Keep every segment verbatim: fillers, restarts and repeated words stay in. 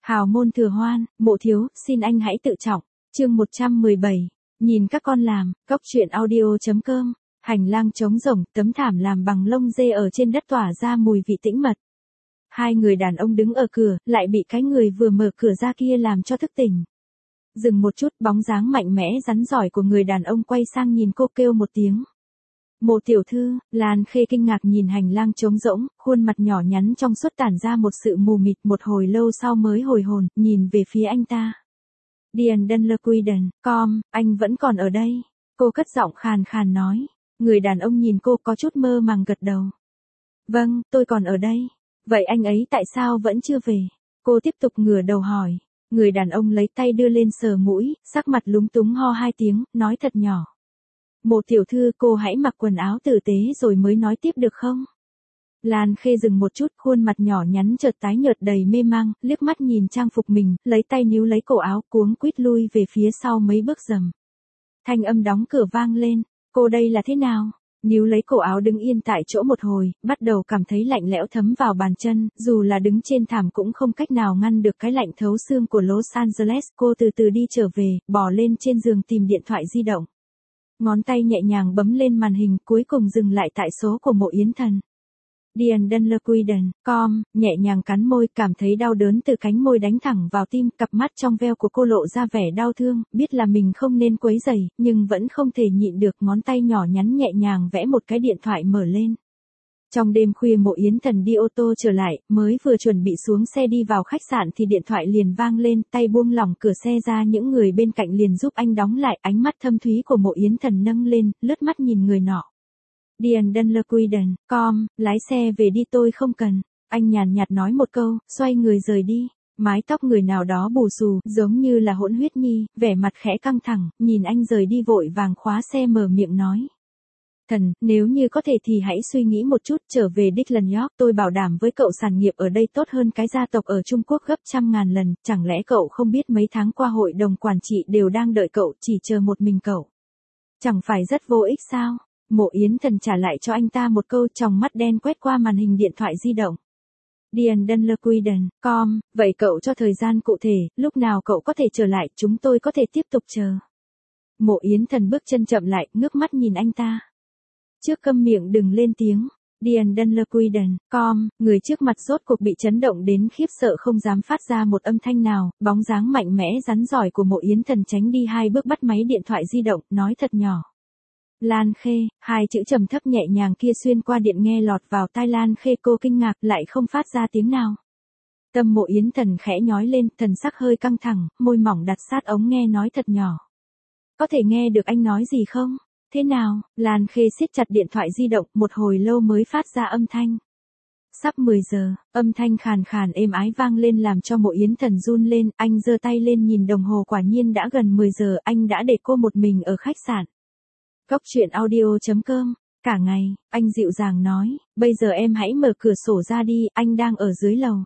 Hào môn thừa hoan, mộ thiếu, xin anh hãy tự trọng. Chương một trăm mười bảy. Nhìn các con làm, góc truyện audio.com. Hành lang trống rỗng, tấm thảm làm bằng lông dê ở trên đất tỏa ra mùi vị tĩnh mật. Hai người đàn ông đứng ở cửa, lại bị cái người vừa mở cửa ra kia làm cho thức tỉnh. Dừng một chút, bóng dáng mạnh mẽ rắn giỏi của người đàn ông quay sang nhìn cô kêu một tiếng. Mộ tiểu thư. Lan Khê kinh ngạc nhìn hành lang trống rỗng, khuôn mặt nhỏ nhắn trong suốt tản ra một sự mù mịt, một hồi lâu sau mới hồi hồn, nhìn về phía anh ta. Điền Đân Lơ Quy Đần, com, anh vẫn còn ở đây. Cô cất giọng khàn khàn nói. Người đàn ông nhìn cô có chút mơ màng gật đầu. Vâng, tôi còn ở đây. Vậy anh ấy tại sao vẫn chưa về? Cô tiếp tục ngửa đầu hỏi. Người đàn ông lấy tay đưa lên sờ mũi, sắc mặt lúng túng ho hai tiếng, nói thật nhỏ. Mộ tiểu thư, cô hãy mặc quần áo tử tế rồi mới nói tiếp được không? Lan Khê dừng một chút, khuôn mặt nhỏ nhắn chợt tái nhợt đầy mê mang, liếc mắt nhìn trang phục mình, lấy tay níu lấy cổ áo, cuống quýt lui về phía sau mấy bước dầm. Thanh âm đóng cửa vang lên, cô đây là thế nào? Níu lấy cổ áo đứng yên tại chỗ một hồi, bắt đầu cảm thấy lạnh lẽo thấm vào bàn chân, dù là đứng trên thảm cũng không cách nào ngăn được cái lạnh thấu xương của Los Angeles. Cô từ từ đi trở về, bò lên trên giường tìm điện thoại di động. Ngón tay nhẹ nhàng bấm lên màn hình, cuối cùng dừng lại tại số của Mộ Yến Thần. Điền Đân Lơ Quy Đần, com, nhẹ nhàng cắn môi, cảm thấy đau đớn từ cánh môi đánh thẳng vào tim, cặp mắt trong veo của cô lộ ra vẻ đau thương, biết là mình không nên quấy rầy, nhưng vẫn không thể nhịn được, ngón tay nhỏ nhắn nhẹ nhàng vẽ một cái điện thoại mở lên. Trong đêm khuya Mộ Yến Thần đi ô tô trở lại, mới vừa chuẩn bị xuống xe đi vào khách sạn thì điện thoại liền vang lên, tay buông lỏng cửa xe ra, những người bên cạnh liền giúp anh đóng lại, ánh mắt thâm thúy của Mộ Yến Thần nâng lên, lướt mắt nhìn người nọ. Điền Đân Lơ Quy Đần, com, lái xe về đi tôi không cần. Anh nhàn nhạt nói một câu, xoay người rời đi. Mái tóc người nào đó bù xù, giống như là hỗn huyết nhi, vẻ mặt khẽ căng thẳng, nhìn anh rời đi vội vàng khóa xe mở miệng nói. Thần, nếu như có thể thì hãy suy nghĩ một chút, trở về Dickland York, tôi bảo đảm với cậu sản nghiệp ở đây tốt hơn cái gia tộc ở Trung Quốc gấp trăm ngàn lần, chẳng lẽ cậu không biết mấy tháng qua hội đồng quản trị đều đang đợi cậu, chỉ chờ một mình cậu. Chẳng phải rất vô ích sao? Mộ Yến Thần trả lại cho anh ta một câu, tròng mắt đen quét qua màn hình điện thoại di động. Điền Đân Lơ Quy Đần, com, vậy cậu cho thời gian cụ thể, lúc nào cậu có thể trở lại, chúng tôi có thể tiếp tục chờ. Mộ Yến Thần bước chân chậm lại, ngước mắt nhìn anh ta. Trước câm miệng đừng lên tiếng. Điền Đân Lơ Quy Đần, com, người trước mặt rốt cuộc bị chấn động đến khiếp sợ không dám phát ra một âm thanh nào, bóng dáng mạnh mẽ rắn giỏi của Mộ Yến Thần tránh đi hai bước bắt máy điện thoại di động, nói thật nhỏ. Lan Khê, hai chữ trầm thấp nhẹ nhàng kia xuyên qua điện nghe lọt vào tai Lan Khê, cô kinh ngạc lại không phát ra tiếng nào. Tâm Mộ Yến Thần khẽ nhói lên, thần sắc hơi căng thẳng, môi mỏng đặt sát ống nghe nói thật nhỏ. Có thể nghe được anh nói gì không? Thế nào? Lan Khê siết chặt điện thoại di động, một hồi lâu mới phát ra âm thanh. Sắp mười giờ, âm thanh khàn khàn êm ái vang lên làm cho Mộ Yến Thần run lên, anh giơ tay lên nhìn đồng hồ, quả nhiên đã gần mười giờ, anh đã để cô một mình ở khách sạn. Góc truyện audio.com. Cả ngày, anh dịu dàng nói, bây giờ em hãy mở cửa sổ ra đi, anh đang ở dưới lầu.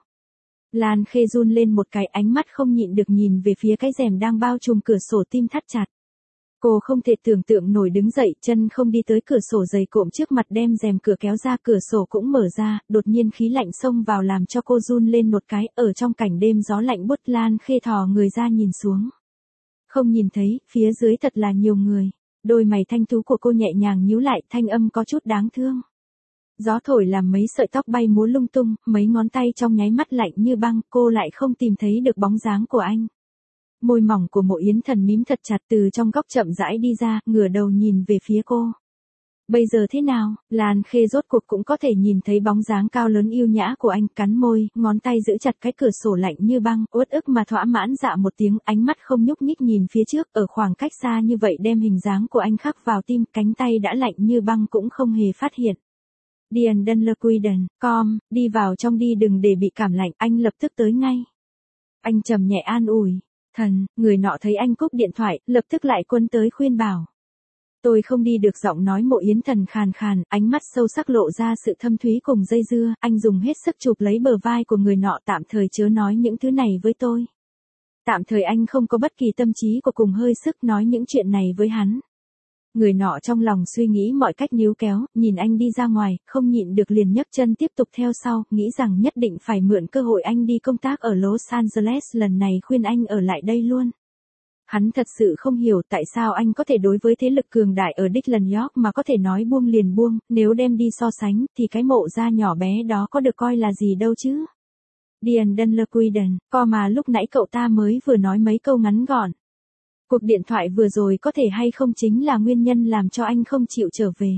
Lan Khê run lên một cái, ánh mắt không nhịn được nhìn về phía cái rèm đang bao trùm cửa sổ, tim thắt chặt. Cô không thể tưởng tượng nổi đứng dậy, chân không đi tới cửa sổ dày cộm trước mặt, đem rèm cửa kéo ra, cửa sổ cũng mở ra, đột nhiên khí lạnh xông vào làm cho cô run lên một cái, ở trong cảnh đêm gió lạnh buốt. Lan Khê thò người ra nhìn xuống. Không nhìn thấy, phía dưới thật là nhiều người. Đôi mày thanh tú của cô nhẹ nhàng nhíu lại, thanh âm có chút đáng thương. Gió thổi làm mấy sợi tóc bay múa lung tung, mấy ngón tay trong nháy mắt lạnh như băng, cô lại không tìm thấy được bóng dáng của anh. Môi mỏng của Mộ Yến Thần mím thật chặt, từ trong góc chậm rãi đi ra, ngửa đầu nhìn về phía cô. Bây giờ thế nào? Lan Khê rốt cuộc cũng có thể nhìn thấy bóng dáng cao lớn yêu nhã của anh, cắn môi, ngón tay giữ chặt cái cửa sổ lạnh như băng, uất ức mà thỏa mãn dạ một tiếng, ánh mắt không nhúc nhích nhìn phía trước, ở khoảng cách xa như vậy đem hình dáng của anh khắc vào tim, cánh tay đã lạnh như băng cũng không hề phát hiện. Điền Đân Lơ Quy Đần, com, đi vào trong đi, đừng để bị cảm lạnh, anh lập tức tới ngay. Anh trầm nhẹ an ủi. Thần, người nọ thấy anh cúp điện thoại, lập tức lại quân tới khuyên bảo. Tôi không đi được, giọng nói Mộ Yến Thần khàn khàn, ánh mắt sâu sắc lộ ra sự thâm thúy cùng dây dưa, anh dùng hết sức chụp lấy bờ vai của người nọ, tạm thời chớ nói những thứ này với tôi. Tạm thời anh không có bất kỳ tâm trí của cùng hơi sức nói những chuyện này với hắn. Người nọ trong lòng suy nghĩ mọi cách níu kéo, nhìn anh đi ra ngoài, không nhịn được liền nhấc chân tiếp tục theo sau, nghĩ rằng nhất định phải mượn cơ hội anh đi công tác ở Los Angeles lần này khuyên anh ở lại đây luôn. Hắn thật sự không hiểu tại sao anh có thể đối với thế lực cường đại ở Dickland York mà có thể nói buông liền buông, nếu đem đi so sánh thì cái mộ gia nhỏ bé đó có được coi là gì đâu chứ. Diane Dunlequiden, co mà lúc nãy cậu ta mới vừa nói mấy câu ngắn gọn. Cuộc điện thoại vừa rồi có thể hay không chính là nguyên nhân làm cho anh không chịu trở về.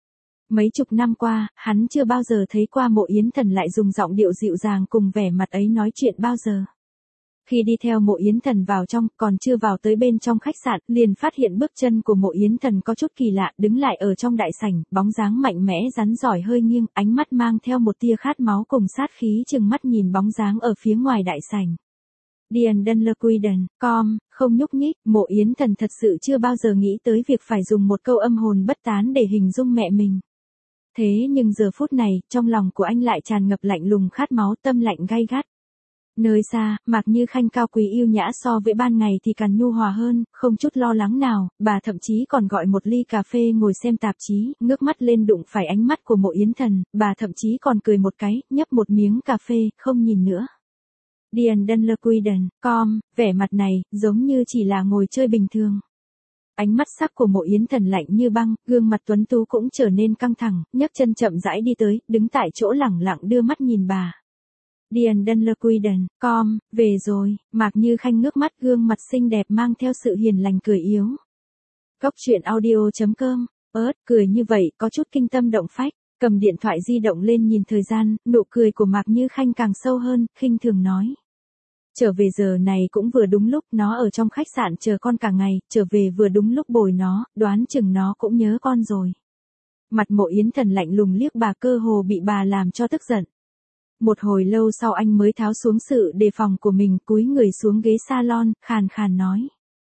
Mấy chục năm qua, hắn chưa bao giờ thấy qua Mộ Yến Thần lại dùng giọng điệu dịu dàng cùng vẻ mặt ấy nói chuyện bao giờ. Khi đi theo Mộ Yến Thần vào trong, còn chưa vào tới bên trong khách sạn, liền phát hiện bước chân của Mộ Yến Thần có chút kỳ lạ, đứng lại ở trong đại sảnh, bóng dáng mạnh mẽ rắn giỏi hơi nghiêng, ánh mắt mang theo một tia khát máu cùng sát khí chừng mắt nhìn bóng dáng ở phía ngoài đại sảnh. Diane Dunlequiden, com, không nhúc nhích, Mộ Yến Thần thật sự chưa bao giờ nghĩ tới việc phải dùng một câu âm hồn bất tán để hình dung mẹ mình. Thế nhưng giờ phút này, trong lòng của anh lại tràn ngập lạnh lùng khát máu, tâm lạnh gay gắt. Nơi xa, Mạc Như Khanh cao quý yêu nhã so với ban ngày thì càng nhu hòa hơn, không chút lo lắng nào, bà thậm chí còn gọi một ly cà phê ngồi xem tạp chí, ngước mắt lên đụng phải ánh mắt của Mộ Yến Thần, bà thậm chí còn cười một cái, nhấp một miếng cà phê, không nhìn nữa. Diane Dunlequiden, com, vẻ mặt này, giống như chỉ là ngồi chơi bình thường. Ánh mắt sắc của Mộ Yến Thần lạnh như băng, gương mặt tuấn tú cũng trở nên căng thẳng, nhấc chân chậm rãi đi tới, đứng tại chỗ lẳng lặng đưa mắt nhìn bà. Diane Dunlequiden, com, về rồi, Mạc Như Khanh ngước mắt gương mặt xinh đẹp mang theo sự hiền lành cười yếu. Góc truyện audio chấm com, ớt, cười như vậy, có chút kinh tâm động phách, cầm điện thoại di động lên nhìn thời gian, nụ cười của Mạc Như Khanh càng sâu hơn, khinh thường nói. Trở về giờ này cũng vừa đúng lúc, nó ở trong khách sạn chờ con cả ngày, trở về vừa đúng lúc bồi nó, đoán chừng nó cũng nhớ con rồi. Mặt Mộ Yến Thần lạnh lùng liếc bà, cơ hồ bị bà làm cho tức giận. Một hồi lâu sau anh mới tháo xuống sự đề phòng của mình, cúi người xuống ghế salon, khàn khàn nói.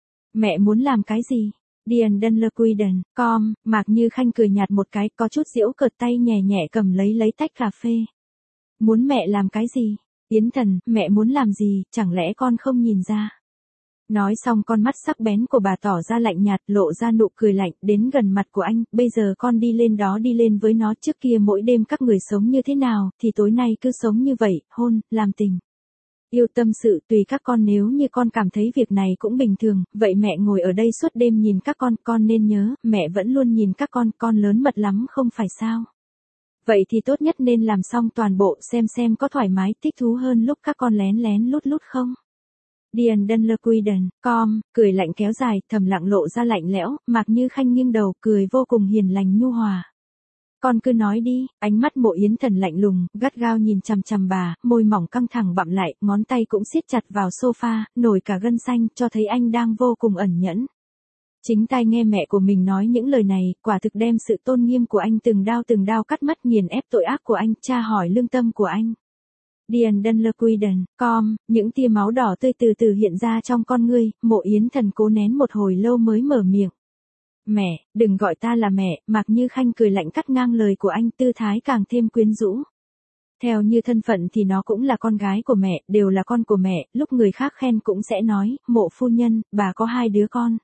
Mẹ muốn làm cái gì? Diane Dunlequiden, com, Mạc Như Khanh cười nhạt một cái, có chút giễu cợt, tay nhẹ nhẹ cầm lấy lấy tách cà phê. Muốn mẹ làm cái gì? Yến Thần, mẹ muốn làm gì, chẳng lẽ con không nhìn ra? Nói xong con mắt sắc bén của bà tỏ ra lạnh nhạt, lộ ra nụ cười lạnh, đến gần mặt của anh, bây giờ con đi lên đó đi lên với nó, trước kia mỗi đêm các người sống như thế nào, thì tối nay cứ sống như vậy, hôn, làm tình. Yêu tâm sự tùy các con, nếu như con cảm thấy việc này cũng bình thường, vậy mẹ ngồi ở đây suốt đêm nhìn các con, con nên nhớ, mẹ vẫn luôn nhìn các con, con lớn mật lắm không phải sao? Vậy thì tốt nhất nên làm xong toàn bộ, xem xem có thoải mái, thích thú hơn lúc các con lén lén lút lút không? Diane Dunlequiden, com, cười lạnh kéo dài, thầm lặng lộ ra lạnh lẽo, Mạc Như Khanh nghiêng đầu, cười vô cùng hiền lành nhu hòa. Con cứ nói đi, ánh mắt Mộ Yến Thần lạnh lùng, gắt gao nhìn chằm chằm bà, môi mỏng căng thẳng bặm lại, ngón tay cũng siết chặt vào sofa, nổi cả gân xanh, cho thấy anh đang vô cùng ẩn nhẫn. Chính tai nghe mẹ của mình nói những lời này, quả thực đem sự tôn nghiêm của anh từng đao từng đao cắt mất, nghiền ép tội ác của anh, tra hỏi lương tâm của anh. Diane Dunlequiden, com, những tia máu đỏ tươi từ từ hiện ra trong con ngươi, Mộ Yến Thần cố nén một hồi lâu mới mở miệng. Mẹ, đừng gọi ta là mẹ, Mạc Như Khanh cười lạnh cắt ngang lời của anh, tư thái càng thêm quyến rũ. Theo như thân phận thì nó cũng là con gái của mẹ, đều là con của mẹ, lúc người khác khen cũng sẽ nói, Mộ phu nhân, bà có hai đứa con.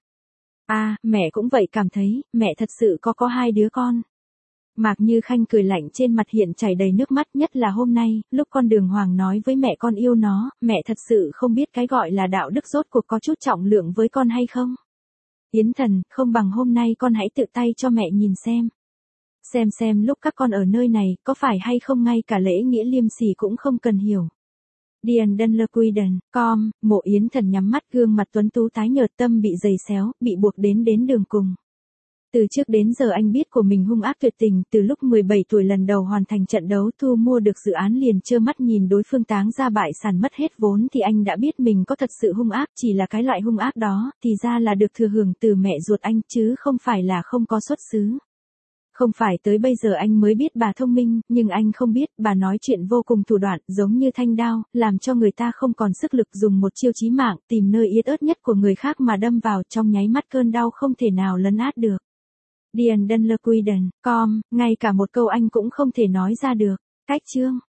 À, mẹ cũng vậy cảm thấy, mẹ thật sự có có hai đứa con. Mạc Như Khanh cười lạnh, trên mặt hiện chảy đầy nước mắt, nhất là hôm nay, lúc con Đường Hoàng nói với mẹ con yêu nó, mẹ thật sự không biết cái gọi là đạo đức rốt cuộc có chút trọng lượng với con hay không. Yến Thần, không bằng hôm nay con hãy tự tay cho mẹ nhìn xem. Xem xem lúc các con ở nơi này, có phải hay không ngay cả lễ nghĩa liêm sỉ cũng không cần hiểu. Diane Dunlequiden, com, Mộ Yến Thần nhắm mắt, gương mặt tuấn tú tái nhợt, tâm bị giày xéo, bị buộc đến đến đường cùng. Từ trước đến giờ anh biết của mình hung ác tuyệt tình, từ lúc mười bảy tuổi lần đầu hoàn thành trận đấu thu mua được dự án liền trơ mắt nhìn đối phương táng ra bại sản mất hết vốn thì anh đã biết mình có thật sự hung ác, chỉ là cái loại hung ác đó, thì ra là được thừa hưởng từ mẹ ruột anh chứ không phải là không có xuất xứ. Không phải tới bây giờ anh mới biết bà thông minh, nhưng anh không biết, bà nói chuyện vô cùng thủ đoạn, giống như thanh đao, làm cho người ta không còn sức lực, dùng một chiêu chí mạng, tìm nơi yết ớt nhất của người khác mà đâm vào, trong nháy mắt cơn đau không thể nào lấn át được. Diane Dunlequiden, com, ngay cả một câu anh cũng không thể nói ra được. Cách chương